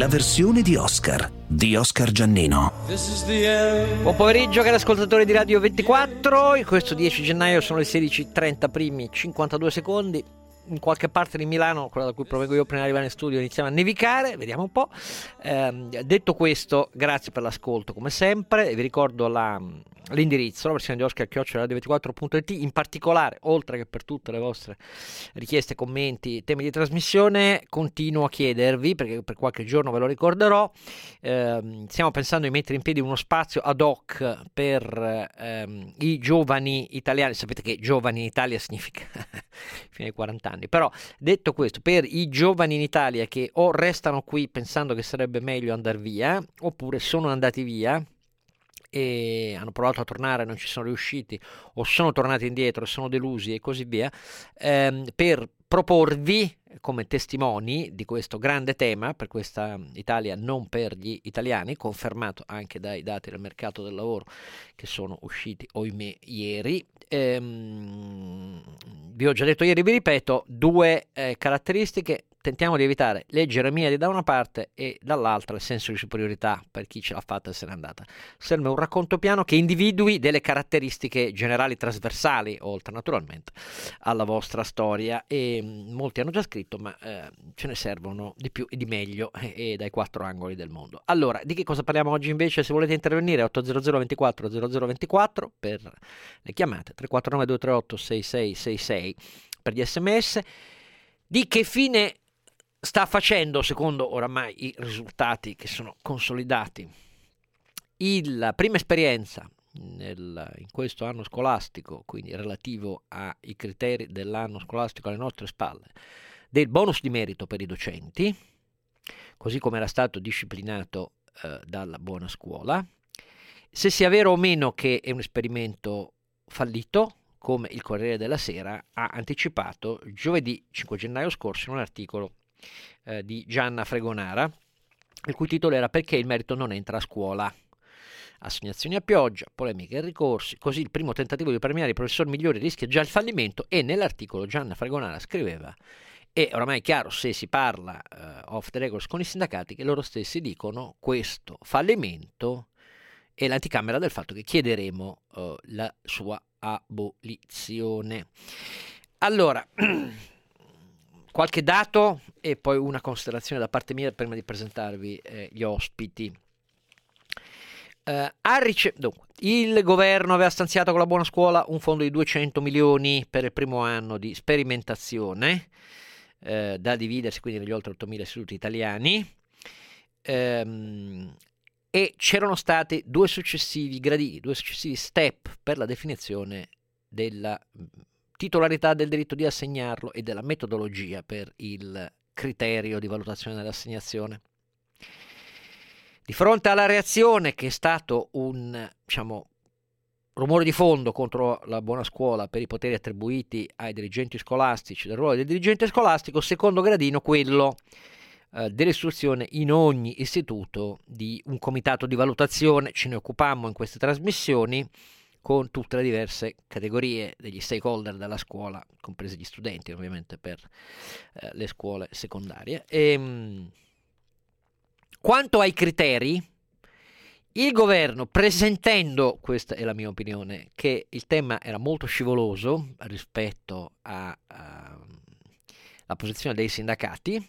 la versione di Oscar Giannino. Buon pomeriggio cari ascoltatori di Radio 24, questo 10 gennaio sono le 16:30 primi 52 secondi. In qualche parte di Milano, quella da cui provengo io prima di arrivare in studio, iniziava a nevicare, vediamo un po'. Detto questo, grazie per l'ascolto come sempre, vi ricordo l'indirizzo, la versione di Oscar@radio24.it, in particolare, oltre che per tutte le vostre richieste, commenti, temi di trasmissione, continuo a chiedervi, perché per qualche giorno ve lo ricorderò, stiamo pensando di mettere in piedi uno spazio ad hoc per i giovani italiani. Sapete che giovani in Italia significa fino ai 40 anni, però detto questo, per i giovani in Italia che o restano qui pensando che sarebbe meglio andare via, oppure sono andati via e hanno provato a tornare, non ci sono riusciti, o sono tornati indietro, sono delusi e così via, per proporvi come testimoni di questo grande tema per questa Italia non per gli italiani, confermato anche dai dati del mercato del lavoro che sono usciti, ohimè, ieri. Vi ho già detto ieri, vi ripeto, due caratteristiche. Tentiamo di evitare le geremie da una parte e dall'altra il senso di superiorità per chi ce l'ha fatta e se n'è andata. Serve un racconto piano che individui delle caratteristiche generali trasversali, oltre naturalmente alla vostra storia, e molti hanno già scritto, ma ce ne servono di più e di meglio e dai quattro angoli del mondo. Allora, di che cosa parliamo oggi invece? Se volete intervenire, 800 24 0024 per le chiamate, 349 238 6666 per gli sms. Di che fine sta facendo, secondo oramai i risultati che sono consolidati, la prima esperienza in questo anno scolastico, quindi relativo ai criteri dell'anno scolastico alle nostre spalle, del bonus di merito per i docenti, così come era stato disciplinato dalla buona scuola, se sia vero o meno che è un esperimento fallito, come il Corriere della Sera ha anticipato giovedì 5 gennaio scorso in un articolo di Gianna Fregonara, il cui titolo era "Perché il merito non entra a scuola". Assegnazioni a pioggia, polemiche e ricorsi, così il primo tentativo di premiare i professori migliori rischia già il fallimento. E nell'articolo Gianna Fregonara scriveva: è oramai chiaro, se si parla off the records con i sindacati, che loro stessi dicono questo fallimento è l'anticamera del fatto che chiederemo la sua abolizione. Allora, qualche dato e poi una considerazione da parte mia prima di presentarvi gli ospiti. Dunque, il governo aveva stanziato con la buona scuola un fondo di 200 milioni per il primo anno di sperimentazione, da dividersi quindi negli oltre 8.000 istituti italiani, e c'erano stati due successivi gradini, due successivi step per la definizione della titolarità del diritto di assegnarlo e della metodologia per il criterio di valutazione dell'assegnazione. Di fronte alla reazione, che è stato un rumore di fondo contro la buona scuola per i poteri attribuiti ai dirigenti scolastici, del ruolo del dirigente scolastico, secondo gradino quello dell'istruzione in ogni istituto di un comitato di valutazione. Ce ne occupammo in queste trasmissioni con tutte le diverse categorie degli stakeholder della scuola, compresi gli studenti ovviamente per le scuole secondarie. Quanto ai criteri, il governo, presentendo, questa è la mia opinione, che il tema era molto scivoloso rispetto alla posizione dei sindacati,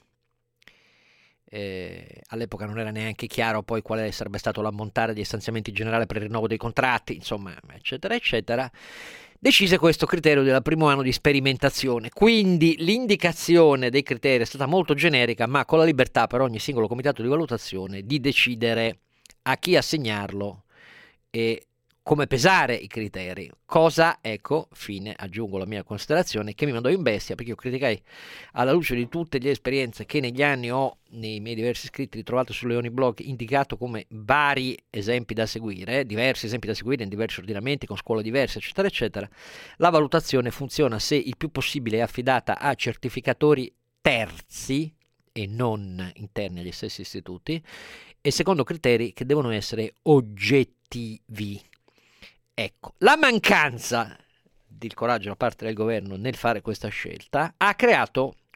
all'epoca non era neanche chiaro poi quale sarebbe stato l'ammontare di stanziamenti generali per il rinnovo dei contratti, insomma, eccetera, eccetera, decise questo criterio del primo anno di sperimentazione. Quindi l'indicazione dei criteri è stata molto generica, ma con la libertà per ogni singolo comitato di valutazione di decidere a chi assegnarlo e come pesare i criteri, cosa, ecco, fine, aggiungo la mia considerazione, che mi mandò in bestia, perché io criticai, alla luce di tutte le esperienze che negli anni ho, nei miei diversi scritti ritrovato su Leoni Blog, indicato come vari esempi da seguire, diversi esempi da seguire in diversi ordinamenti, con scuole diverse, eccetera, eccetera. La valutazione funziona se il più possibile è affidata a certificatori terzi e non interni agli stessi istituti, e secondo criteri che devono essere oggettivi. Ecco, la mancanza del coraggio da parte del governo nel fare questa scelta ha creato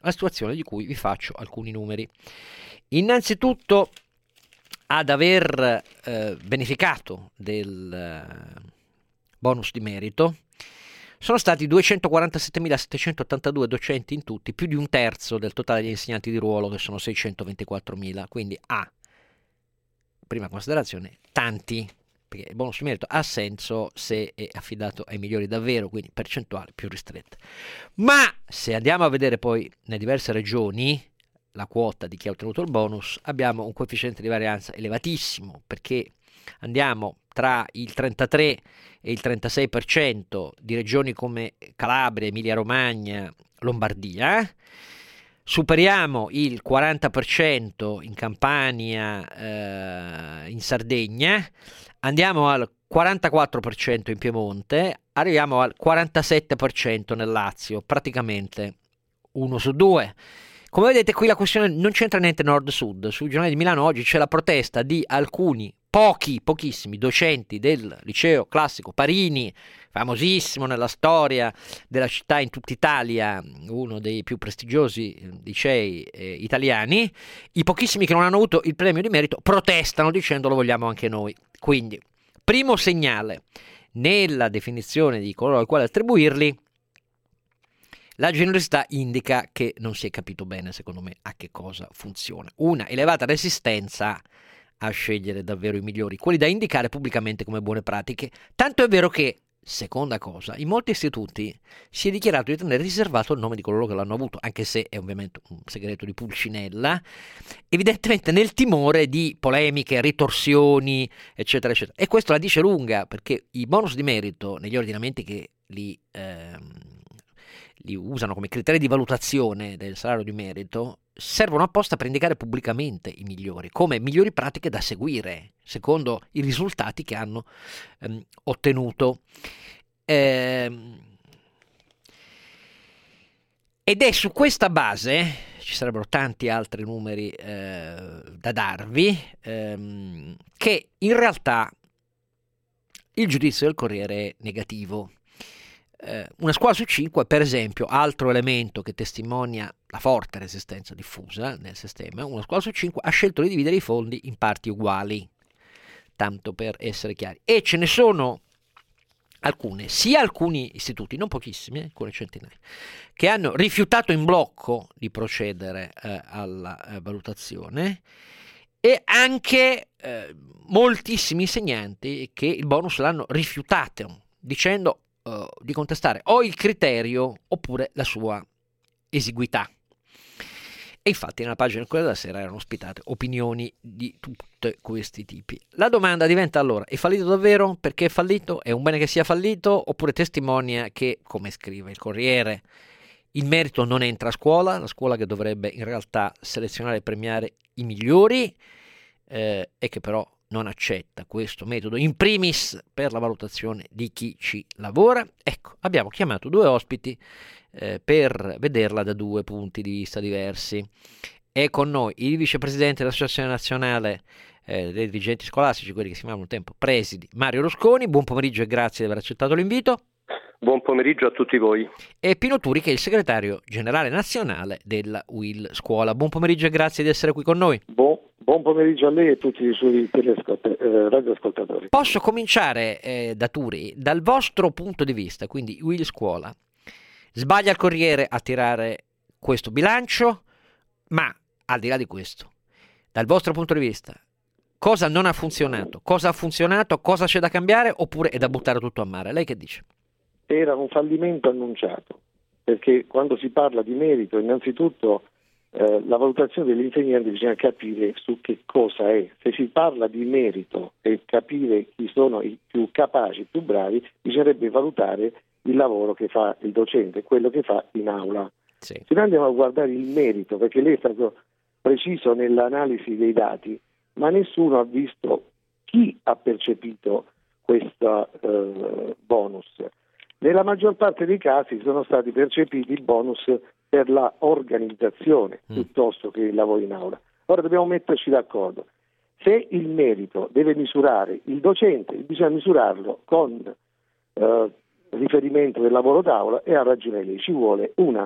la situazione di cui vi faccio alcuni numeri. Innanzitutto, ad aver beneficiato del bonus di merito sono stati 247.782 docenti in tutti, più di un terzo del totale degli insegnanti di ruolo, che sono 624.000, quindi prima considerazione, tanti, perché il bonus di merito ha senso se è affidato ai migliori davvero, quindi percentuali più ristrette. Ma se andiamo a vedere poi nelle diverse regioni la quota di chi ha ottenuto il bonus, abbiamo un coefficiente di varianza elevatissimo, perché andiamo tra il 33 e il 36% di regioni come Calabria, Emilia-Romagna, Lombardia, superiamo il 40% in Campania, in Sardegna, andiamo al 44% in Piemonte, arriviamo al 47% nel Lazio, praticamente 1 su 2. Come vedete qui la questione non c'entra niente nord-sud. Sui giornali di Milano oggi c'è la protesta di alcuni pochissimi docenti del liceo classico Parini, famosissimo nella storia della città in tutta Italia, uno dei più prestigiosi licei italiani. I pochissimi che non hanno avuto il premio di merito protestano dicendo lo vogliamo anche noi. Quindi, primo segnale nella definizione di coloro ai quali attribuirli, la generosità indica che non si è capito bene, secondo me, a che cosa funziona. Una elevata resistenza a scegliere davvero i migliori, quelli da indicare pubblicamente come buone pratiche. Tanto è vero che, seconda cosa, in molti istituti si è dichiarato di tenere riservato il nome di coloro che l'hanno avuto, anche se è ovviamente un segreto di Pulcinella, evidentemente nel timore di polemiche, ritorsioni, eccetera, eccetera. E questo la dice lunga, perché i bonus di merito negli ordinamenti che li usano come criteri di valutazione del salario di merito servono apposta per indicare pubblicamente i migliori come migliori pratiche da seguire secondo i risultati che hanno ottenuto, ed è su questa base, ci sarebbero tanti altri numeri da darvi, che in realtà il giudizio del Corriere è negativo. Una scuola su 5, per esempio, altro elemento che testimonia la forte resistenza diffusa nel sistema, una scuola su 5 ha scelto di dividere i fondi in parti uguali, tanto per essere chiari, e ce ne sono alcuni istituti, non pochissimi, alcune centinaia, che hanno rifiutato in blocco di procedere alla valutazione, e anche moltissimi insegnanti che il bonus l'hanno rifiutato, dicendo di contestare o il criterio oppure la sua esiguità. E infatti nella pagina del Corriere della Sera erano ospitate opinioni di tutti questi tipi. La domanda diventa allora: è fallito davvero? Perché è fallito? È un bene che sia fallito? Oppure testimonia che, come scrive il Corriere, il merito non entra a scuola, la scuola che dovrebbe in realtà selezionare e premiare i migliori, e che però non accetta questo metodo, in primis per la valutazione di chi ci lavora. Ecco, abbiamo chiamato due ospiti per vederla da due punti di vista diversi. È con noi il vicepresidente dell'Associazione Nazionale dei dirigenti scolastici, quelli che si chiamavano un tempo presidi, Mario Rusconi. Buon pomeriggio e grazie di aver accettato l'invito. Buon pomeriggio a tutti voi. E Pino Turi, che è il segretario generale nazionale della UIL Scuola. Buon pomeriggio e grazie di essere qui con noi. Buon pomeriggio a lei e a tutti i suoi radioascoltatori. Posso cominciare da Turi, dal vostro punto di vista, quindi UIL Scuola. Sbaglia il Corriere a tirare questo bilancio, ma al di là di questo, dal vostro punto di vista, cosa non ha funzionato, cosa ha funzionato, cosa c'è da cambiare, oppure è da buttare tutto a mare? Lei che dice? Era un fallimento annunciato, perché quando si parla di merito, innanzitutto la valutazione degli insegnanti bisogna capire su che cosa è. Se si parla di merito e capire chi sono i più capaci, i più bravi, bisognerebbe valutare il lavoro che fa il docente, quello che fa in aula. Sì. Se noi andiamo a guardare il merito, perché lei è stato preciso nell'analisi dei dati, ma nessuno ha visto chi ha percepito questo bonus. Nella maggior parte dei casi sono stati percepiti i bonus per la organizzazione piuttosto che il lavoro in aula. Ora dobbiamo metterci d'accordo. Se il merito deve misurare il docente, bisogna misurarlo con riferimento del lavoro d'aula, e ha ragione lei, ci vuole una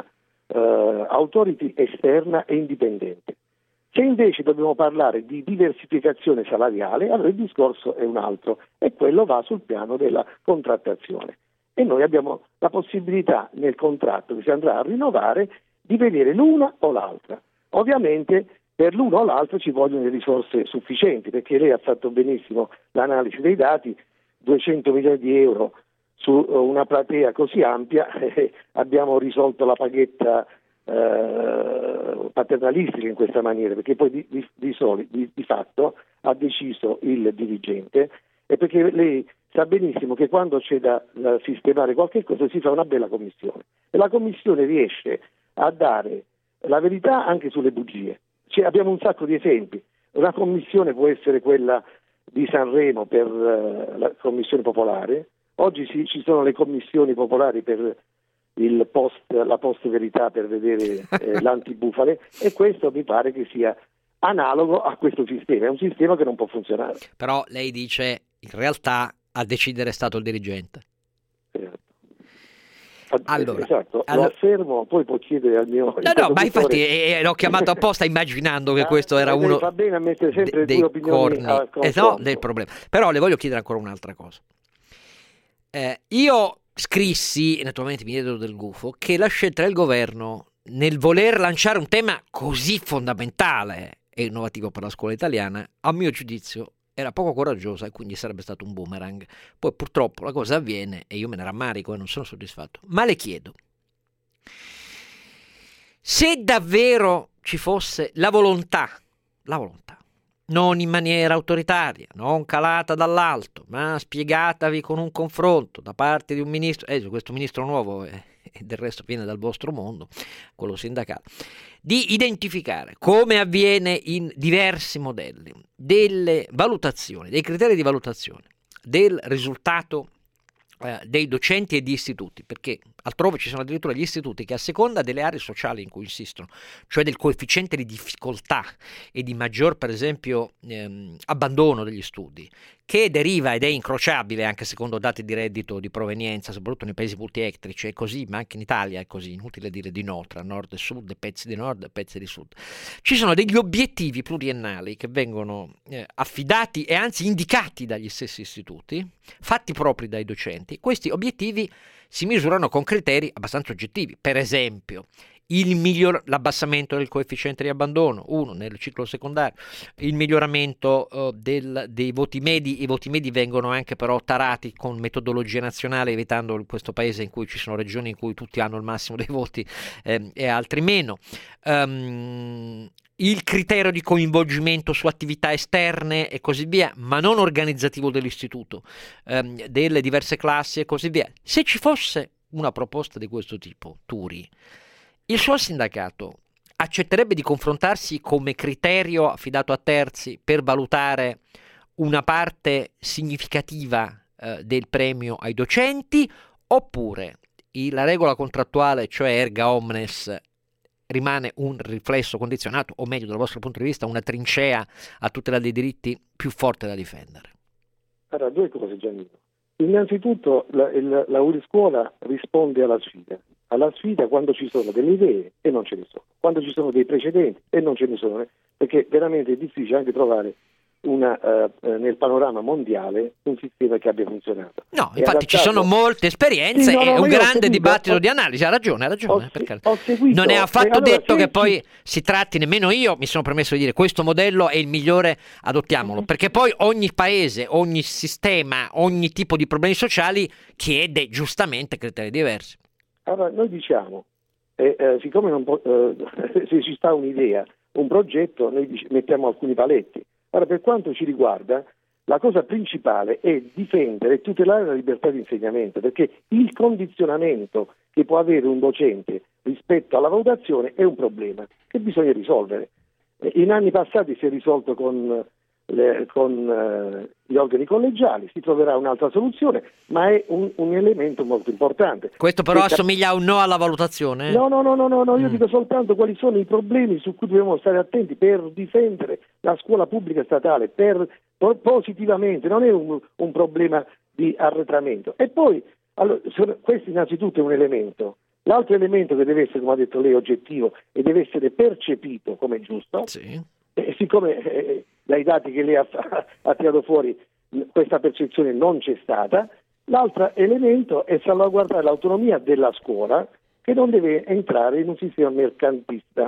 authority esterna e indipendente. Se invece dobbiamo parlare di diversificazione salariale, allora il discorso è un altro e quello va sul piano della contrattazione. E noi abbiamo la possibilità nel contratto che si andrà a rinnovare di vedere l'una o l'altra. Ovviamente per l'una o l'altra ci vogliono le risorse sufficienti, perché lei ha fatto benissimo l'analisi dei dati, 200 milioni di euro su una platea così ampia, abbiamo risolto la paghetta paternalistica in questa maniera, perché poi di fatto ha deciso il dirigente, e perché lei sa benissimo che quando c'è da sistemare qualche cosa si fa una bella commissione e la commissione riesce a dare la verità anche sulle bugie. Abbiamo un sacco di esempi. Una commissione può essere quella di Sanremo per la commissione popolare, oggi ci sono le commissioni popolari per la post verità, per vedere l'antibufale, e questo mi pare che sia analogo a questo sistema, è un sistema che non può funzionare. Però lei dice in realtà a decidere è stato il dirigente. Allora, esatto, lo affermo, poi può chiedere al mio no, ma infatti l'ho chiamato apposta immaginando che questo era uno fa bene a mettere sempre dei opinioni no, del problema. Però le voglio chiedere ancora un'altra cosa. Io scrissi, e naturalmente mi diedero del gufo, che la scelta del governo nel voler lanciare un tema così fondamentale e innovativo per la scuola italiana, a mio giudizio era poco coraggiosa e quindi sarebbe stato un boomerang. Poi purtroppo la cosa avviene e io me ne rammarico e non sono soddisfatto. Ma le chiedo, se davvero ci fosse la volontà, non in maniera autoritaria, non calata dall'alto, ma spiegatavi con un confronto da parte di un ministro, questo ministro nuovo e del resto viene dal vostro mondo, quello sindacale, di identificare, come avviene in diversi modelli, delle valutazioni, dei criteri di valutazione del risultato dei docenti e di istituti, perché altrove ci sono addirittura gli istituti che a seconda delle aree sociali in cui insistono, cioè del coefficiente di difficoltà e di maggior, per esempio, abbandono degli studi, che deriva ed è incrociabile anche secondo dati di reddito di provenienza, soprattutto nei paesi multietnici, è così, ma anche in Italia è così, inutile dire di no, tra nord e sud, pezzi di nord e pezzi di sud. Ci sono degli obiettivi pluriennali che vengono affidati e anzi indicati dagli stessi istituti, fatti propri dai docenti. Questi obiettivi si misurano con criteri abbastanza oggettivi, per esempio l'abbassamento del coefficiente di abbandono, 1 nel ciclo secondario, il miglioramento dei voti medi. I voti medi vengono anche però tarati con metodologia nazionale, evitando questo paese in cui ci sono regioni in cui tutti hanno il massimo dei voti e altri meno. Il criterio di coinvolgimento su attività esterne e così via, ma non organizzativo dell'istituto, delle diverse classi e così via. Se ci fosse una proposta di questo tipo, Turi, il suo sindacato accetterebbe di confrontarsi come criterio affidato a terzi per valutare una parte significativa del premio ai docenti, oppure la regola contrattuale, cioè erga omnes, rimane un riflesso condizionato, o meglio dal vostro punto di vista una trincea a tutela dei diritti più forte da difendere? Allora, due cose, Giannino. Innanzitutto la Uriscuola risponde alla sfida quando ci sono delle idee e non ce ne sono, quando ci sono dei precedenti e non ce ne sono, perché veramente è difficile anche trovare nel panorama mondiale un sistema che abbia funzionato. No, infatti ci sono molte esperienze e un grande dibattito di analisi. Ha ragione, non è affatto detto che poi si tratti, nemmeno io mi sono permesso di dire questo modello è il migliore, adottiamolo, perché poi ogni paese, ogni sistema, ogni tipo di problemi sociali chiede giustamente criteri diversi. Allora noi diciamo, siccome se ci sta un'idea, un progetto, noi mettiamo alcuni paletti. Ora, per quanto ci riguarda, la cosa principale è difendere e tutelare la libertà di insegnamento, perché il condizionamento che può avere un docente rispetto alla valutazione è un problema che bisogna risolvere. In anni passati si è risolto con gli organi collegiali, si troverà un'altra soluzione, ma è un elemento molto importante. Questo però assomiglia a un no alla valutazione? No, io dico soltanto quali sono i problemi su cui dobbiamo stare attenti per difendere la scuola pubblica statale, positivamente, non è un problema di arretramento. E poi, allora, questo innanzitutto è un elemento, L'altro elemento che deve essere, come ha detto lei, oggettivo e deve essere percepito come giusto, Sì. siccome dai dati che lei ha tirato fuori questa percezione non c'è stata, l'altro elemento è salvaguardare l'autonomia della scuola, che non deve entrare in un sistema mercatista.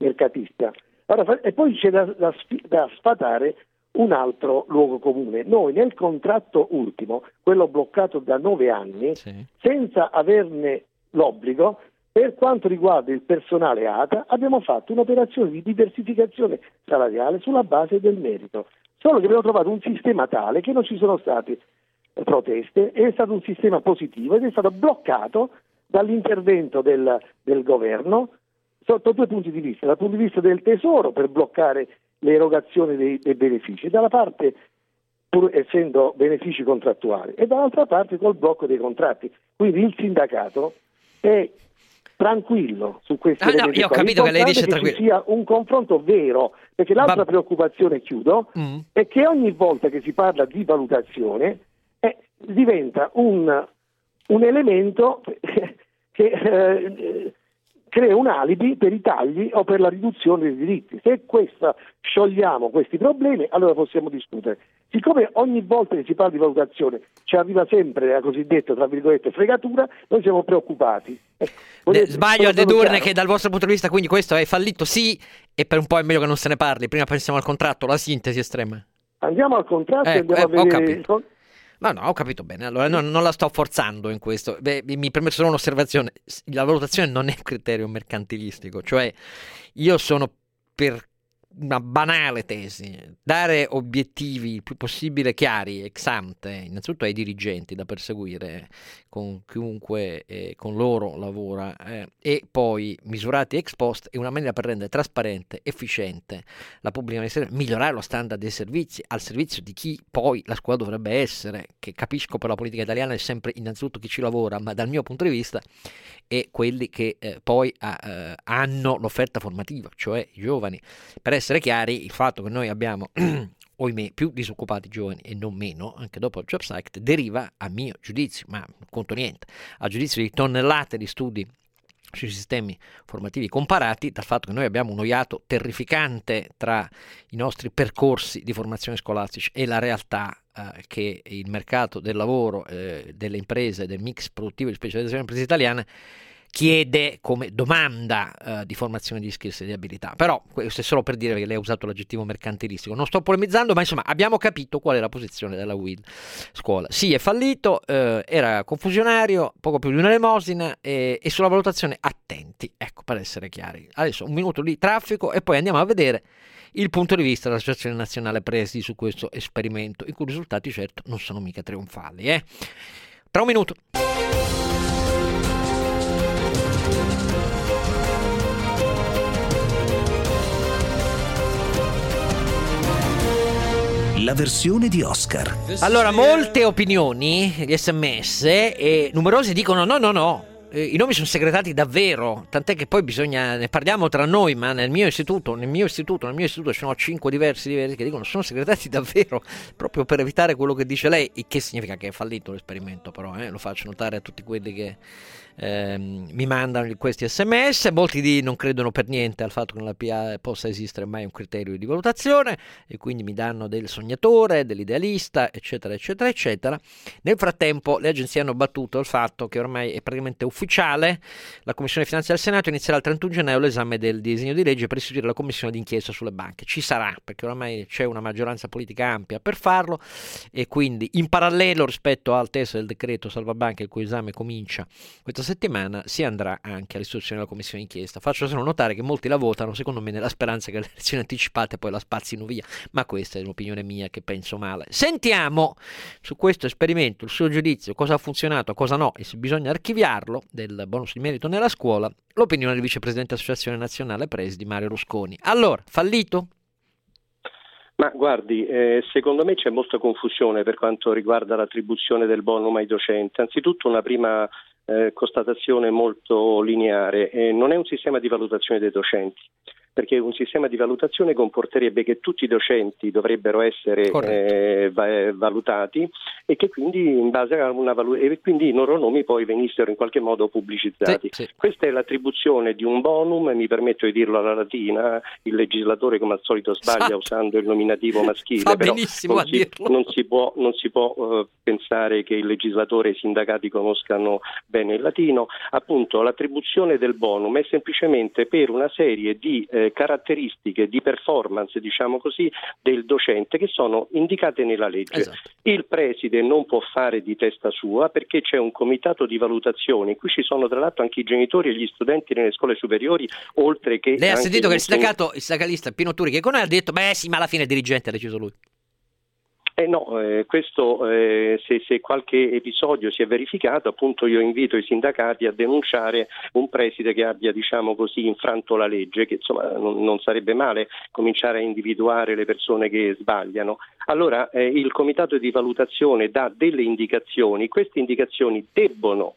E poi c'è da sfatare un altro luogo comune. Noi nel contratto ultimo, quello bloccato da 9 anni, Sì. senza averne l'obbligo, per quanto riguarda il personale ATA, abbiamo fatto un'operazione di diversificazione salariale sulla base del merito. Solo che abbiamo trovato un sistema tale che non ci sono state proteste, è stato un sistema positivo ed è stato bloccato dall'intervento del governo sotto 2 punti di vista: dal punto di vista del tesoro, per bloccare l'erogazione dei benefici, e dalla parte, pur essendo benefici contrattuali, e dall'altra parte col blocco dei contratti. Quindi il sindacato è tranquillo su questi elementi. Io ho capito che lei dice tranquillo. Ci sia un confronto vero, perché l'altra preoccupazione, chiudo, è che ogni volta che si parla di valutazione diventa un elemento che crea un alibi per i tagli o per la riduzione dei diritti. Se sciogliamo questi problemi, allora possiamo discutere. Siccome ogni volta che si parla di valutazione ci arriva sempre la cosiddetta, tra virgolette, fregatura, noi siamo preoccupati. Sbaglio a dedurne che dal vostro punto di vista quindi questo è fallito, sì, e per un po' è meglio che non se ne parli. Prima pensiamo al contratto, la sintesi estrema. Andiamo al contratto e andiamo a vedere... No, ho capito bene. Allora, non la sto forzando in questo. Mi permetto solo un'osservazione. La valutazione non è un criterio mercantilistico. Cioè, io sono per una banale tesi: dare obiettivi il più possibile chiari, ex ante, innanzitutto ai dirigenti da perseguire con chiunque con loro lavora, e poi misurati ex post, è una maniera per rendere trasparente, efficiente la pubblica amministrazione, migliorare lo standard dei servizi al servizio di chi poi la scuola dovrebbe essere, che capisco per la politica italiana è sempre innanzitutto chi ci lavora, ma dal mio punto di vista è quelli che poi hanno l'offerta formativa, cioè i giovani. Per essere chiari, il fatto che noi abbiamo ohimè più disoccupati giovani e non meno, anche dopo il Jobs Act, deriva, a mio giudizio, ma non conto niente, a giudizio di tonnellate di studi sui sistemi formativi comparati, dal fatto che noi abbiamo uno iato terrificante tra i nostri percorsi di formazione scolastici e la realtà che il mercato del lavoro, delle imprese, del mix produttivo di specializzazione delle imprese italiane chiede come domanda di formazione di skills e di abilità. Però questo è solo per dire che lei ha usato l'aggettivo mercantilistico. Non sto polemizzando, ma insomma abbiamo capito qual è la posizione della UIL Scuola. Sì, è fallito, era confusionario, poco più di una elemosina, e sulla valutazione attenti, ecco, per essere chiari. Adesso un minuto di traffico e poi andiamo a vedere il punto di vista dell'Associazione Nazionale Presidi su questo esperimento, i cui risultati certo non sono mica trionfali. Tra un minuto. La versione di Oscar. Allora, molte opinioni, gli SMS, e numerosi dicono no, i nomi sono segretati davvero, tant'è che poi ne parliamo tra noi, ma nel mio istituto ci sono 5 diversi che dicono sono segretati davvero, proprio per evitare quello che dice lei, il che significa che è fallito l'esperimento, però lo faccio notare a tutti quelli che mi mandano questi SMS. Molti non credono per niente al fatto che nella PA possa esistere mai un criterio di valutazione e quindi mi danno del sognatore, dell'idealista, eccetera eccetera eccetera. Nel frattempo le agenzie hanno battuto il fatto che ormai è praticamente ufficiale: la Commissione Finanze del Senato inizierà il 31 gennaio l'esame del disegno di legge per istituire la Commissione d'inchiesta sulle banche. Ci sarà, perché ormai c'è una maggioranza politica ampia per farlo, e quindi in parallelo rispetto al testo del decreto salvabanche, il cui esame comincia questa settimana, si andrà anche all'istituzione della Commissione d'inchiesta. Faccio solo notare che molti la votano, secondo me, nella speranza che le elezioni anticipate poi la spazzino via, ma questa è un'opinione mia che penso male. Sentiamo su questo esperimento il suo giudizio, cosa ha funzionato, cosa no, e se bisogna archiviarlo, del bonus di merito nella scuola, l'opinione del vicepresidente dell'Associazione Nazionale Presidi, Mario Rusconi. Allora, fallito? Ma guardi, secondo me c'è molta confusione per quanto riguarda l'attribuzione del bonus ai docenti. Anzitutto una prima constatazione molto lineare: non è un sistema di valutazione dei docenti. perché un sistema di valutazione comporterebbe che tutti i docenti dovrebbero essere valutati e che quindi in base a e quindi i loro nomi poi venissero in qualche modo pubblicizzati. Sì. Questa è l'attribuzione di un bonum, mi permetto di dirlo alla latina, il legislatore come al solito sbaglia usando il nominativo maschile, fa però benissimo a dirlo. non si può pensare che il legislatore e i sindacati conoscano bene il latino. Appunto, l'attribuzione del bonum è semplicemente per una serie di caratteristiche di performance, diciamo così, del docente che sono indicate nella legge. Esatto. Il preside non può fare di testa sua perché c'è un comitato di valutazione in cui ci sono tra l'altro anche i genitori e gli studenti nelle scuole superiori, oltre che... Lei ha sentito che il sindacalista Pino Turi, che con noi ha detto beh sì, ma alla fine il dirigente ha deciso lui. Questo se qualche episodio si è verificato, appunto io invito i sindacati a denunciare un preside che abbia, diciamo così, infranto la legge, che insomma non sarebbe male cominciare a individuare le persone che sbagliano. Allora il comitato di valutazione dà delle indicazioni, queste indicazioni debbono,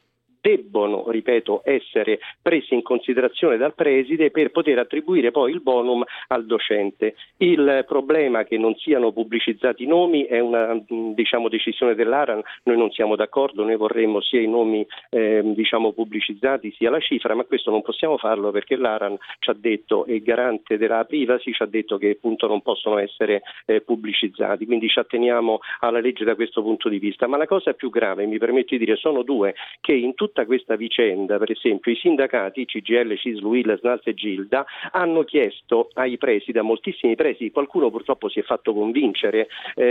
ripeto, essere presi in considerazione dal preside per poter attribuire poi il bonum al docente. Il problema che non siano pubblicizzati i nomi è una decisione dell'ARAN, noi non siamo d'accordo, noi vorremmo sia i nomi pubblicizzati sia la cifra, ma questo non possiamo farlo perché l'ARAN ci ha detto, e garante della privacy ci ha detto che appunto non possono essere pubblicizzati, quindi ci atteniamo alla legge da questo punto di vista. Ma la cosa più grave, mi permetto di dire, sono due, che in tutta questa vicenda, per esempio, i sindacati CGIL, CISL, UIL, SNALS e GILDA hanno chiesto ai presidi, a moltissimi presidi, qualcuno purtroppo si è fatto convincere,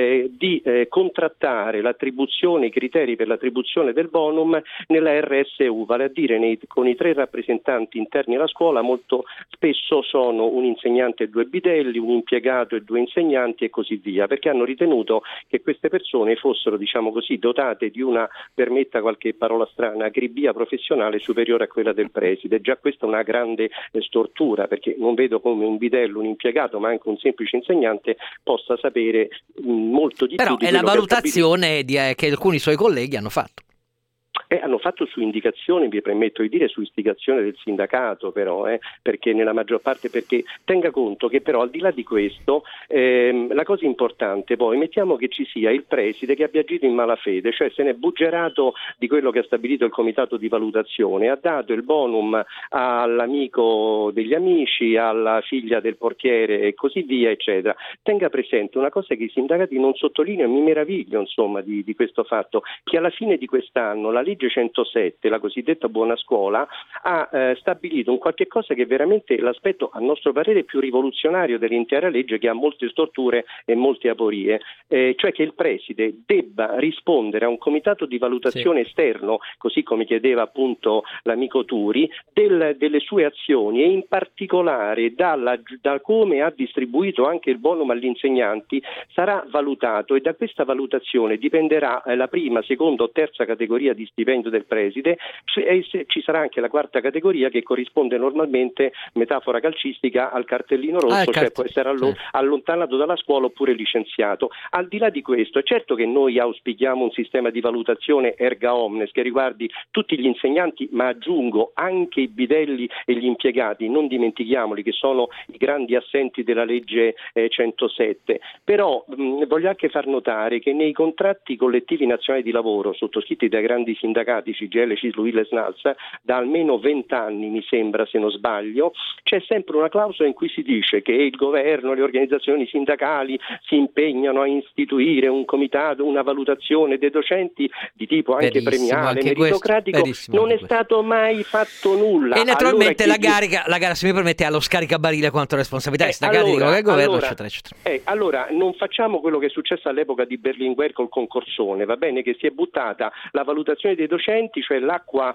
di contrattare l'attribuzione, i criteri per l'attribuzione del bonum nella RSU, vale a dire con i 3 rappresentanti interni alla scuola, molto spesso sono un insegnante e 2 bidelli, un impiegato e 2 insegnanti e così via, perché hanno ritenuto che queste persone fossero, diciamo così, dotate di una, permetta qualche parola strana, acribia professionale superiore a quella del preside. Già questa è una grande stortura, perché non vedo come un bidello, un impiegato, ma anche un semplice insegnante possa sapere molto di più. Però di è la quello valutazione che alcuni suoi colleghi hanno fatto. Hanno fatto su indicazione, mi permetto di dire, su istigazione del sindacato, però, perché nella maggior parte, perché tenga conto che però al di là di questo la cosa importante poi, mettiamo che ci sia il preside che abbia agito in malafede, cioè se ne è buggerato di quello che ha stabilito il comitato di valutazione, ha dato il bonum all'amico degli amici, alla figlia del portiere e così via, eccetera. Tenga presente una cosa che i sindacati non sottolineano, mi meraviglio insomma di questo fatto, che alla fine di quest'anno la legge 107, la cosiddetta buona scuola, ha stabilito un qualche cosa che è veramente l'aspetto, a nostro parere, più rivoluzionario dell'intera legge, che ha molte storture e molte aporie, cioè che il preside debba rispondere a un comitato di valutazione esterno, così come chiedeva appunto l'amico Turi, delle sue azioni, e in particolare da come ha distribuito anche il bonum agli insegnanti, sarà valutato, e da questa valutazione dipenderà la prima, seconda o terza categoria di stipendio del preside, e ci sarà anche la quarta categoria che corrisponde normalmente, metafora calcistica, al cartellino rosso, cioè può essere allontanato dalla scuola oppure licenziato. Al di là di questo, è certo che noi auspichiamo un sistema di valutazione erga omnes che riguardi tutti gli insegnanti, ma aggiungo anche i bidelli e gli impiegati, non dimentichiamoli, che sono i grandi assenti della legge 107. Però voglio anche far notare che nei contratti collettivi nazionali di lavoro sottoscritti dai grandi sindacati CGIL, CISL, UIL e SNALS da almeno 20 anni, mi sembra, se non sbaglio, c'è sempre una clausola in cui si dice che il governo e le organizzazioni sindacali si impegnano a istituire un comitato, una valutazione dei docenti di tipo anche premiale, anche meritocratico. Non è stato mai fatto nulla. E naturalmente allora, la gara, se mi permette, ha lo scaricabarile quanto responsabilità dei sindacati di governo, eccetera, eccetera. Allora, non facciamo quello che è successo all'epoca di Berlinguer col concorsone, va bene, che si è buttata la valutazione dei docenti, cioè l'acqua,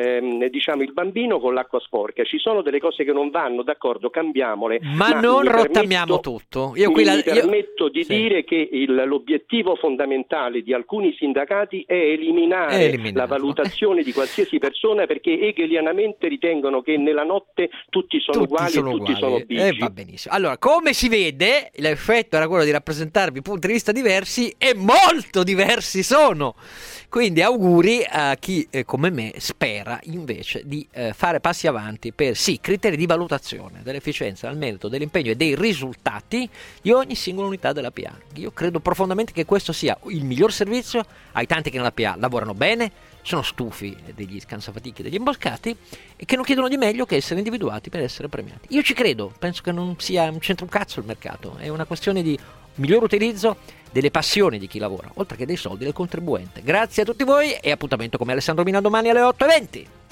il bambino con l'acqua sporca. Ci sono delle cose che non vanno, d'accordo, cambiamole. Ma non rottamiamo tutto. Mi permetto di dire che l'obiettivo fondamentale di alcuni sindacati è eliminare la valutazione di qualsiasi persona, perché hegelianamente ritengono che nella notte tutti sono uguali e tutti sono bigi. Va benissimo. Allora, come si vede, l'effetto era quello di rappresentarvi punti di vista diversi, e molto diversi sono. Quindi auguri a chi come me spera invece di fare passi avanti per criteri di valutazione dell'efficienza, del merito, dell'impegno e dei risultati di ogni singola unità della PA. Io credo profondamente che questo sia il miglior servizio ai tanti che nella PA lavorano bene, sono stufi degli scansafatichi, degli imboscati e che non chiedono di meglio che essere individuati per essere premiati. Io ci credo, penso che non c'entra un cazzo il mercato, è una questione di miglior utilizzo delle passioni di chi lavora, oltre che dei soldi del contribuente. Grazie a tutti voi e appuntamento con me Alessandro Mina domani alle 8:20.